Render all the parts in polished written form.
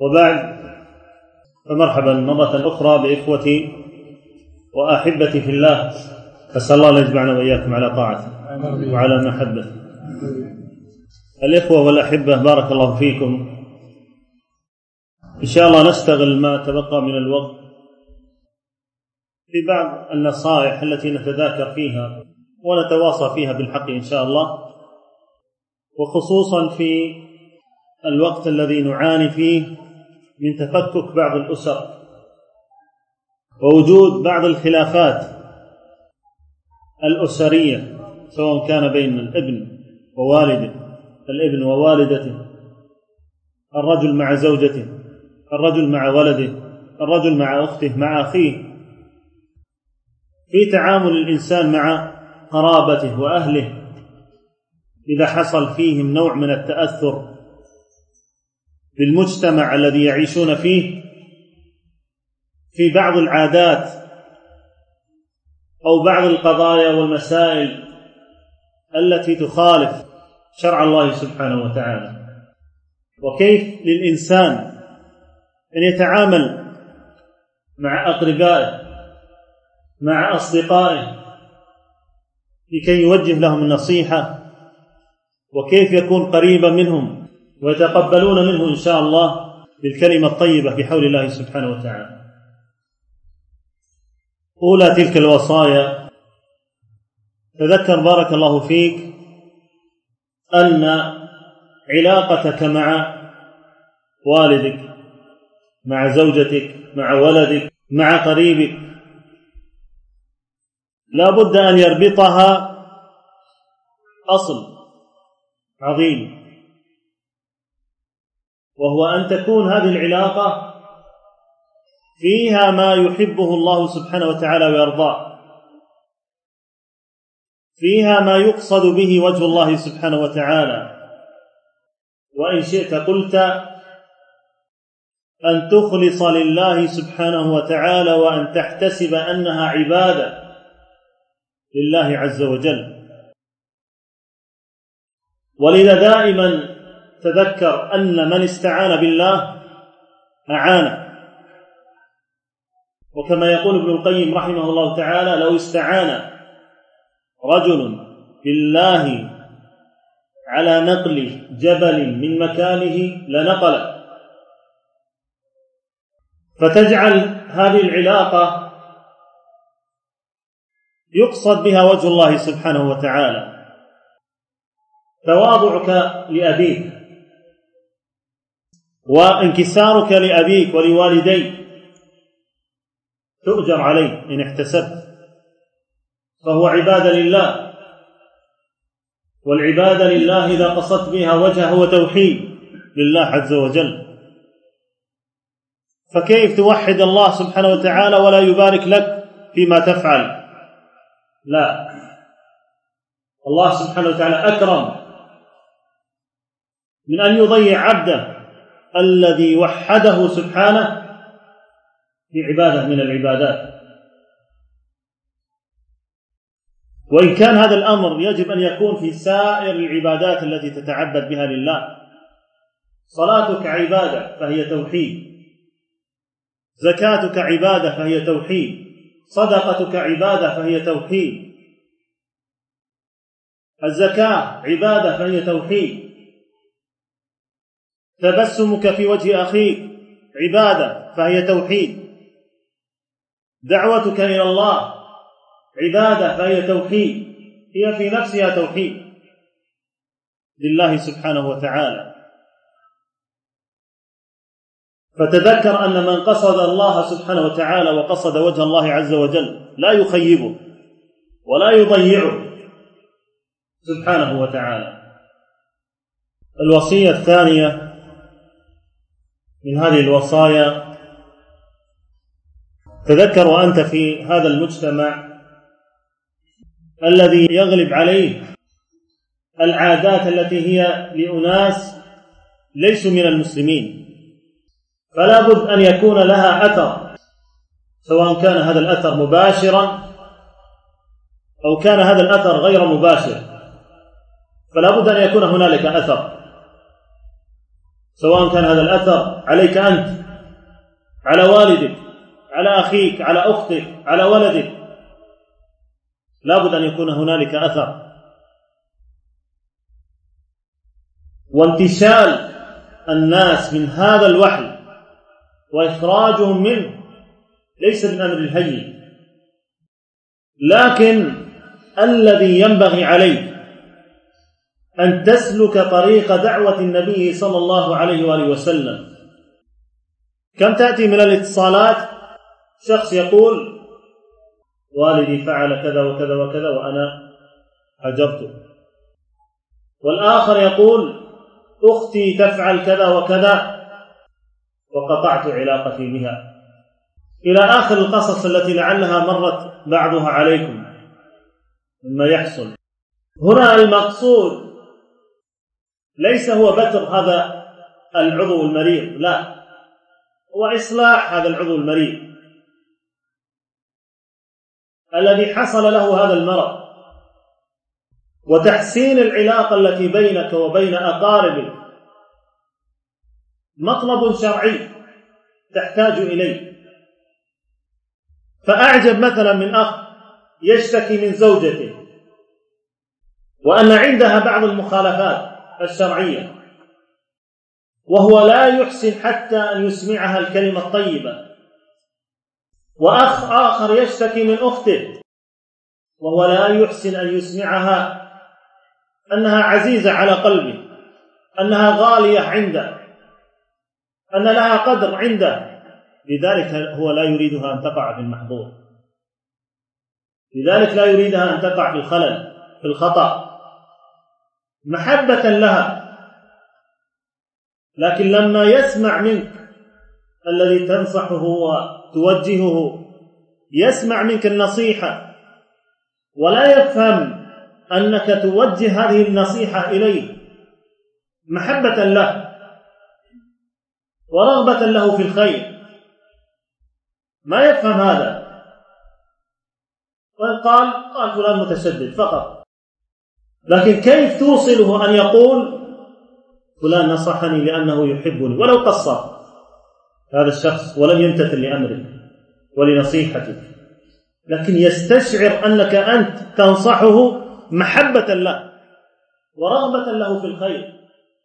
وبعد، فمرحبا مرة أخرى بإخوتي وأحبتي في الله، أسأل الله أن يجمعنا وإياكم على طاعته وعلى محبته. الإخوة والأحبة، بارك الله فيكم. إن شاء الله نستغل ما تبقى من الوقت في بعض النصائح التي نتذاكر فيها ونتواصى فيها بالحق إن شاء الله، وخصوصا في الوقت الذي نعاني فيه من تفكك بعض الأسر ووجود بعض الخلافات الأسرية، سواء كان بين الابن ووالده، الابن ووالدته، الرجل مع زوجته، الرجل مع ولده، الرجل مع أخته، مع أخيه، في تعامل الإنسان مع قرابته وأهله إذا حصل فيهم نوع من التأثر بالمجتمع الذي يعيشون فيه في بعض العادات أو بعض القضايا والمسائل التي تخالف شرع الله سبحانه وتعالى. وكيف للإنسان أن يتعامل مع أقربائه، مع أصدقائه، لكي يوجه لهم النصيحة، وكيف يكون قريبا منهم ويتقبلون منه إن شاء الله بالكلمة الطيبة بحول الله سبحانه وتعالى. أولى تلك الوصايا، تذكر بارك الله فيك أن علاقتك مع والدك، مع زوجتك، مع ولدك، مع قريبك، لا بد أن يربطها أصل عظيم، وهو أن تكون هذه العلاقة فيها ما يحبه الله سبحانه وتعالى ويرضاه، فيها ما يقصد به وجه الله سبحانه وتعالى. وإن شئت قلت أن تخلص لله سبحانه وتعالى وأن تحتسب أنها عبادة لله عز وجل. ولذا دائما تذكر أن من استعان بالله أعانه، وكما يقول ابن القيم رحمه الله تعالى: لو استعان رجل بالله على نقل جبل من مكانه لنقل. فتجعل هذه العلاقة يقصد بها وجه الله سبحانه وتعالى. تواضعك لأبيك وانكسارك لأبيك ولوالديك تؤجر عليه إن احتسبت، فهو عبادة لله، والعبادة لله إذا قصدت بها وجهه هو توحيد لله عز وجل. فكيف توحد الله سبحانه وتعالى ولا يبارك لك فيما تفعل؟ لا، الله سبحانه وتعالى أكرم من أن يضيع عبده الذي وحده سبحانه في عبادة من العبادات. وإن كان هذا الأمر يجب أن يكون في سائر العبادات التي تتعبد بها لله. صلاتك عبادة فهي توحيد، زكاتك عبادة فهي توحيد، صدقتك عبادة فهي توحيد، الزكاة عبادة فهي توحيد، تبسمك في وجه أخيك عبادة فهي توحيد، دعوتك إلى الله عبادة فهي توحيد، هي في نفسها توحيد لله سبحانه وتعالى. فتذكر أن من قصد الله سبحانه وتعالى وقصد وجه الله عز وجل لا يخيبه ولا يضيعه سبحانه وتعالى. الوصية الثانية من هذه الوصايا، تذكر وأنت في هذا المجتمع الذي يغلب عليه العادات التي هي لأناس ليسوا من المسلمين، فلا بد أن يكون لها أثر، سواء كان هذا الأثر مباشرا أو كان هذا الأثر غير مباشر، فلا بد أن يكون هنالك أثر. سواء كان هذا الأثر عليك أنت، على والدك، على أخيك، على أختك، على ولدك، لابد أن يكون هنالك أثر. وانتشال الناس من هذا الوحي وإخراجهم منه ليس من أمر الهين، لكن الذي ينبغي عليك أن تسلك طريق دعوة النبي صلى الله عليه وآله وسلم. كم تأتي من الاتصالات شخص يقول والدي فعل كذا وكذا وكذا وأنا هجرته، والآخر يقول أختي تفعل كذا وكذا وقطعت علاقتي بها، إلى آخر القصص التي لعلها مرت بعضها عليكم مما يحصل. هنا المقصود ليس هو بتر هذا العضو المريض، لا، هو إصلاح هذا العضو المريض الذي حصل له هذا المرض، وتحسين العلاقة التي بينك وبين أقاربك مطلب شرعي تحتاج إليه. فأعجب مثلا من أخ يشتكي من زوجته وأن عندها بعض المخالفات الشرعية، وهو لا يحسن حتى أن يسمعها الكلمة الطيبة، وأخ آخر يشتكي من أخته وهو لا يحسن أن يسمعها أنها عزيزة على قلبه، أنها غالية عنده، أن لها قدر عنده، لذلك هو لا يريدها أن تقع في المحظور، لذلك لا يريدها أن تقع في الخلل، في الخطأ، محبة لها. لكن لما يسمع منك الذي تنصحه وتوجهه، يسمع منك النصيحة ولا يفهم أنك توجه هذه النصيحة إليه محبة له ورغبة له في الخير، ما يفهم هذا، وقال فلان متشدد فقط. لكن كيف توصله أن يقول فلان نصحني لأنه يحبني، ولو قصر هذا الشخص ولم يمتثل لأمرك ولنصيحتك، لكن يستشعر أنك أنت تنصحه محبة له ورغبة له في الخير.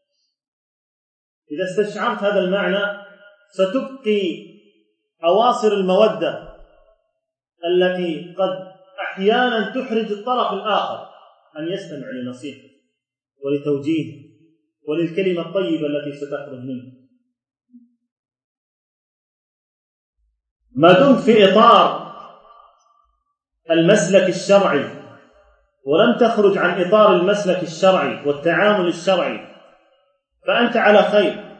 إذا استشعرت هذا المعنى ستبقي أواصر المودة التي قد أحيانا تحرج الطرف الآخر أن يستمع لنصيحته ولتوجيهه وللكلمة الطيبة التي ستخرج منه. ما دمت في إطار المسلك الشرعي ولم تخرج عن إطار المسلك الشرعي والتعامل الشرعي فأنت على خير.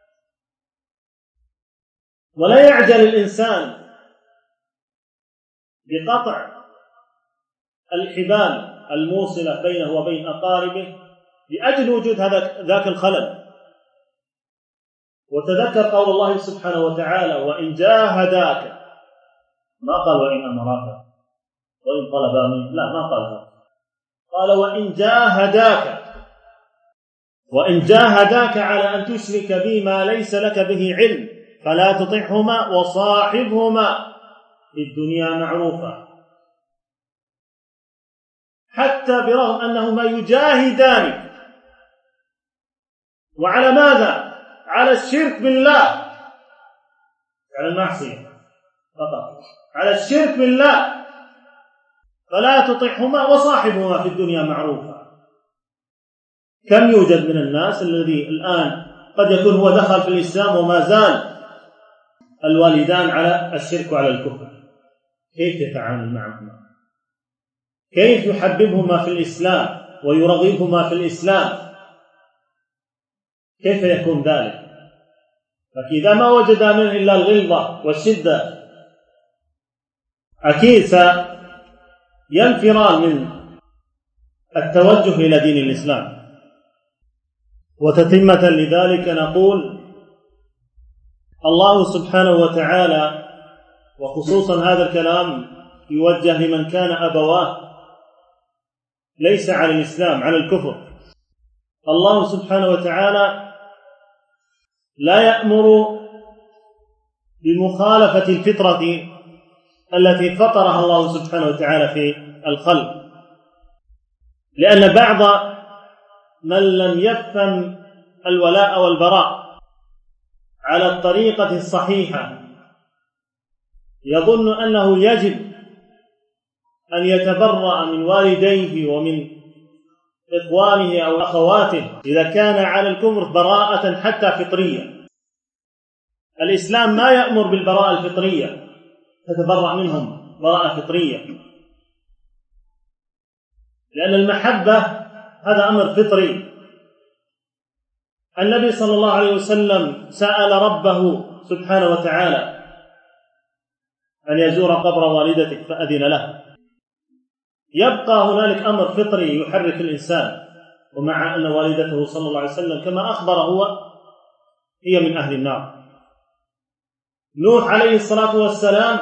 ولا يعجل الإنسان بقطع الحبال الموصلة بينه وبين أقاربه لأجل وجود ذاك الخلل. وتذكر قول الله سبحانه وتعالى وإن جاهداك، ما قال وإن أمراك وإن طلبا منك، لا، ما قال هذا، قال وإن جاهداك على أن تشرك بي ما ليس لك به علم فلا تطعهما وصاحبهما في الدنيا معروفا. حتى برغم أنهما يجاهدانك، وعلى ماذا؟ على الشرك بالله، على المعصية فقط، على الشرك بالله، فلا تطعهما وصاحبهما في الدنيا معروفا. كم يوجد من الناس الذي الآن قد يكون هو دخل في الإسلام وما زال الوالدان على الشرك وعلى الكفر، كيف يتعامل معهما؟ كيف يحببهما في الإسلام ويرغبهما في الإسلام؟ كيف يكون ذلك؟ فإذا ما وجد منه إلا الغلظة والشدة أكيد سينفران من التوجه إلى دين الإسلام. وتتمة لذلك نقول الله سبحانه وتعالى، وخصوصا هذا الكلام يوجه لمن كان أبواه ليس على الإسلام، على الكفر. الله سبحانه وتعالى لا يأمر بمخالفة الفطرة التي فطرها الله سبحانه وتعالى في الخلق، لأن بعض من لم يفهم الولاء والبراء على الطريقة الصحيحة يظن أنه يجب أن يتبرأ من والديه ومن إخوانه أو أخواته إذا كان على الكفر براءة حتى فطرية. الإسلام ما يأمر بالبراءة الفطرية تتبرأ منهم براءة فطرية، لأن المحبة هذا أمر فطري. النبي صلى الله عليه وسلم سأل ربه سبحانه وتعالى أن يزور قبر والدتك فأذن له. يبقى هنالك أمر فطري يحرك الإنسان، ومع أن والدته صلى الله عليه وسلم كما أخبر هو هي من أهل النار. نوح عليه الصلاة والسلام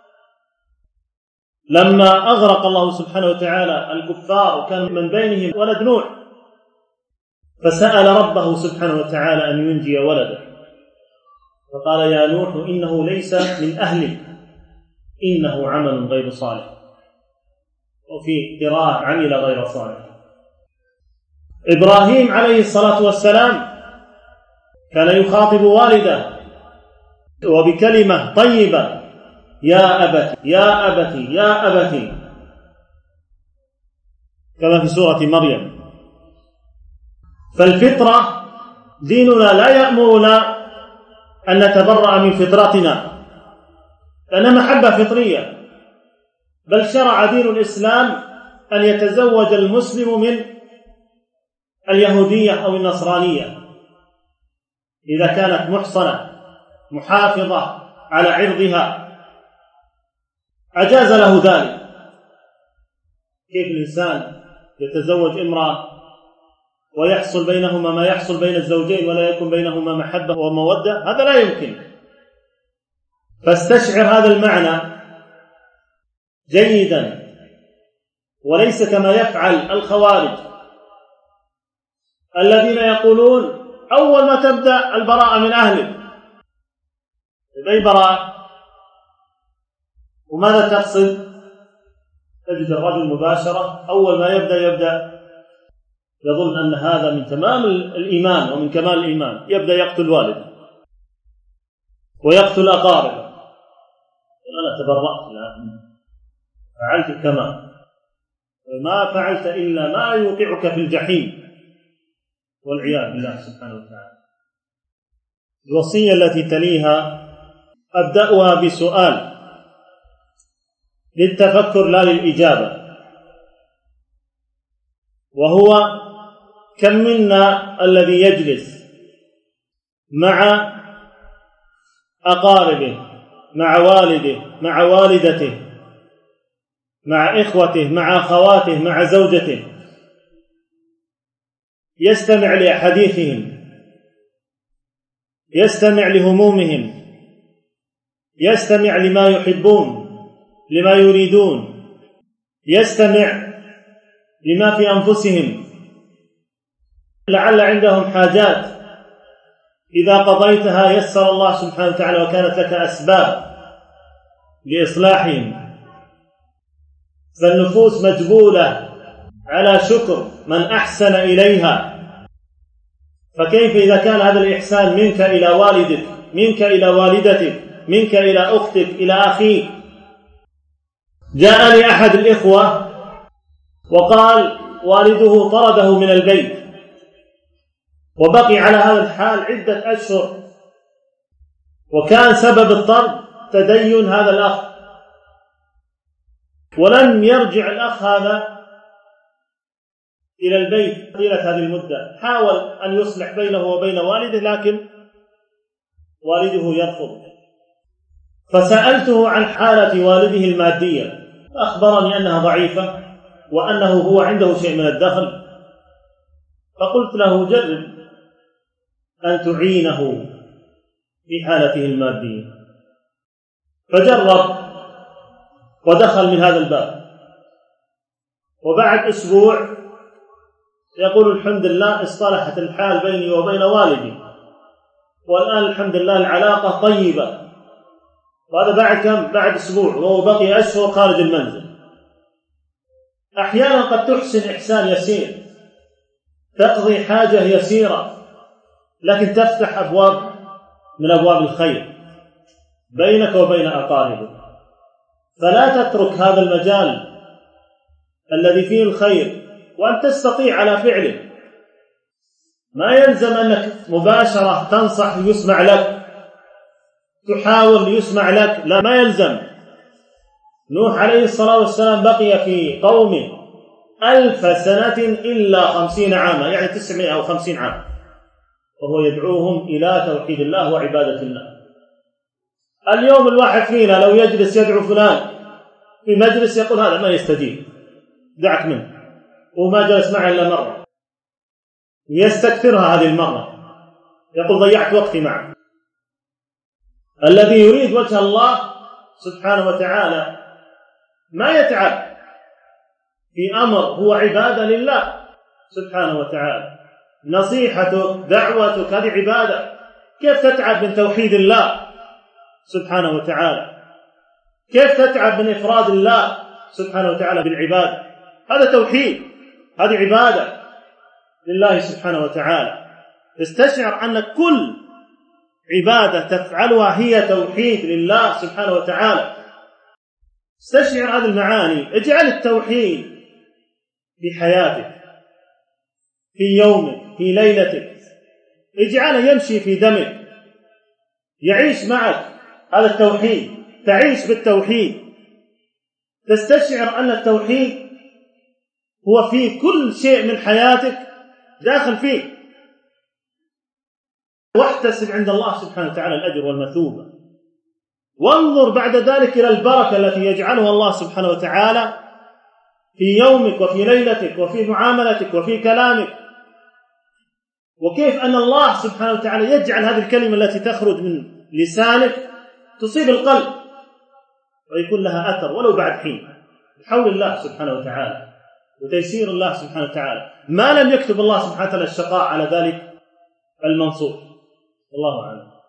لما أغرق الله سبحانه وتعالى الكفار وكان من بينهم ولد نوح، فسأل ربه سبحانه وتعالى أن ينجي ولده، فقال يا نوح إنه ليس من أهلك إنه عمل غير صالح، وفي قراءة عمل غير صالح. إبراهيم عليه الصلاة والسلام كان يخاطب والده وبكلمة طيبة يا أبت يا أبت يا أبت، كما في سورة مريم. فالفطرة ديننا لا يأمرنا أن نتبرأ من فطرتنا لأنها محبة فطرية، بل شرع دين الإسلام أن يتزوج المسلم من اليهودية أو النصرانية إذا كانت محصنة محافظة على عرضها، أجاز له ذلك. كيف الإنسان يتزوج امرأة ويحصل بينهما ما يحصل بين الزوجين ولا يكون بينهما محبة ومودة؟ هذا لا يمكن. فاستشعر هذا المعنى جيدا، وليس كما يفعل الخوارج الذين يقولون أول ما تبدأ البراءة من أهلك. أي براءة؟ وماذا تقصد؟ تجد الرجل مباشرة أول ما يبدأ يظن أن هذا من تمام الإيمان ومن كمال الإيمان، يبدأ يقتل والده ويقتل أقاربه. أنا تبرأت فعلت كما ما فعلت إلا ما يوقعك في الجحيم والعياذ بالله سبحانه وتعالى. الوصية التي تليها أبدأها بسؤال للتفكر لا للإجابة، وهو كم منا الذي يجلس مع أقاربه، مع والده، مع والدته، مع إخوته، مع أخواته، مع زوجته، يستمع لأحاديثهم، يستمع لهمومهم، يستمع لما يحبون، لما يريدون، يستمع لما في أنفسهم، لعل عندهم حاجات إذا قضيتها يسر الله سبحانه وتعالى وكانت لك أسباب لإصلاحهم. فالنفوس مجبولة على شكر من أحسن إليها، فكيف إذا كان هذا الإحسان منك إلى والدك، منك إلى والدتك، منك إلى أختك، إلى أخيك. جاءني أحد الإخوة وقال والده طرده من البيت وبقي على هذا الحال عدة أشهر، وكان سبب الطرد تدين هذا الأخ، ولم يرجع الأخ هذا إلى البيت طيلة هذه المدة. حاول أن يصلح بينه وبين والده لكن والده يرفض. فسألته عن حالة والده المادية، أخبرني أنها ضعيفة وأنه هو عنده شيء من الدخل. فقلت له جرب أن تعينه في حالته المادية، فجرب ودخل من هذا الباب، وبعد أسبوع يقول الحمد لله اصطلحت الحال بيني وبين والدي والآن الحمد لله العلاقة طيبة، وهذا بعد كم؟ بعد أسبوع، وهو بقي أشهر خارج المنزل. أحيانا قد تحسن إحسان يسير، تقضي حاجة يسيرة، لكن تفتح أبواب من أبواب الخير بينك وبين أقاربك. فلا تترك هذا المجال الذي فيه الخير وأن تستطيع على فعله. ما يلزم أنك مباشرة تنصح ليسمع لك، تحاول ليسمع لك، لا، ما يلزم. نوح عليه الصلاة والسلام بقي في قومه 1000 سنة إلا 50 عاما، يعني 950 عام، وهو يدعوهم إلى توحيد الله وعبادة الله. اليوم الواحد فينا لو يجلس يدعو فلان في مجلس يقول هذا ما يستجيب، دعك منه، وما جلس معه إلا مرة، يستكثرها هذه المرة، يقول ضيعت وقتي معه. الذي يريد وجه الله سبحانه وتعالى ما يتعب في أمر هو عبادة لله سبحانه وتعالى. نصيحتك، دعوتك، هذه عبادة. كيف تتعب من توحيد الله سبحانه وتعالى؟ كيف تتعب من إفراد الله سبحانه وتعالى بالعبادة؟ هذا توحيد، هذه عبادة لله سبحانه وتعالى. استشعر أن كل عبادة تفعلها هي توحيد لله سبحانه وتعالى. استشعر هذه المعاني. اجعل التوحيد في حياتك، في يومك، في ليلتك، اجعله يمشي في دمك، يعيش معك هذا التوحيد، تعيش بالتوحيد، تستشعر أن التوحيد هو في كل شيء من حياتك داخل فيه. واحتسب عند الله سبحانه وتعالى الأجر والمثوبة، وانظر بعد ذلك إلى البركة التي يجعلها الله سبحانه وتعالى في يومك وفي ليلتك وفي معاملتك وفي كلامك، وكيف أن الله سبحانه وتعالى يجعل هذه الكلمة التي تخرج من لسانك تصيب القلب ويكون لها أثر ولو بعد حين، بحول الله سبحانه وتعالى وتيسير الله سبحانه وتعالى، ما لم يكتب الله سبحانه وتعالى الشقاء على ذلك المنصور. الله أعلم.